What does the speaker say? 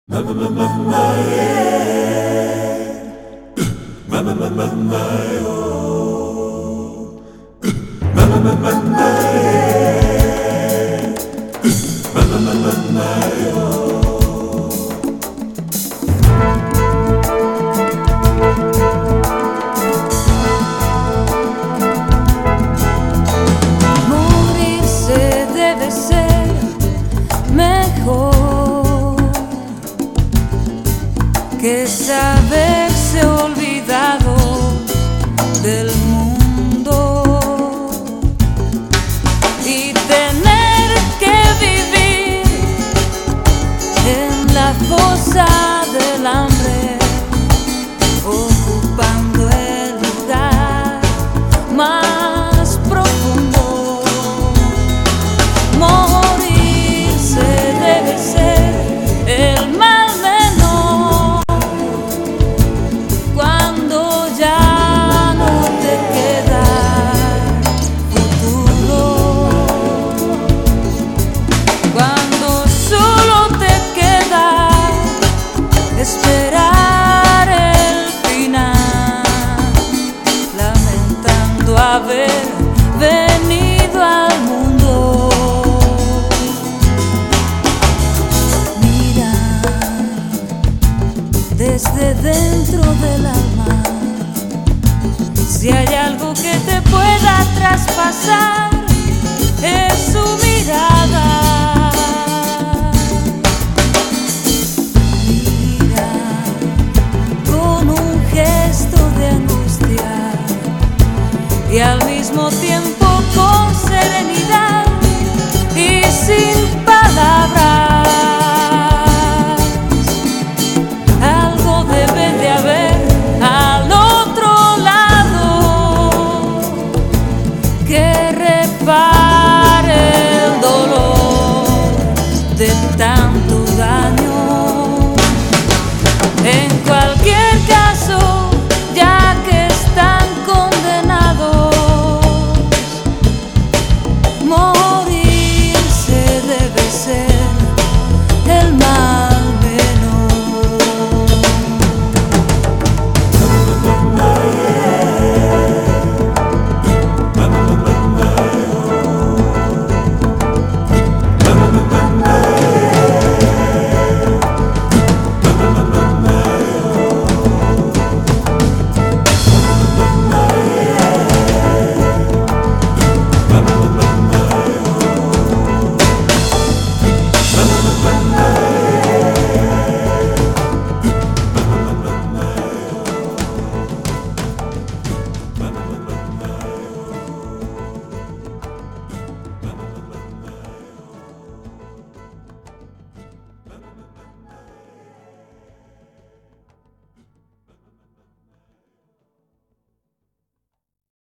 Morirse debe ser mejor que saberse olvidado del mundo y tener que vivir en la fosa del hambre, ocupando el lugar más profundo. Morirse debe ser el mal menor cuando ya no te queda futuro, cuando solo te queda esperar el final, lamentando haber venido al mundo. Mira desde dentro del alma si hay algo que te pueda traspasar.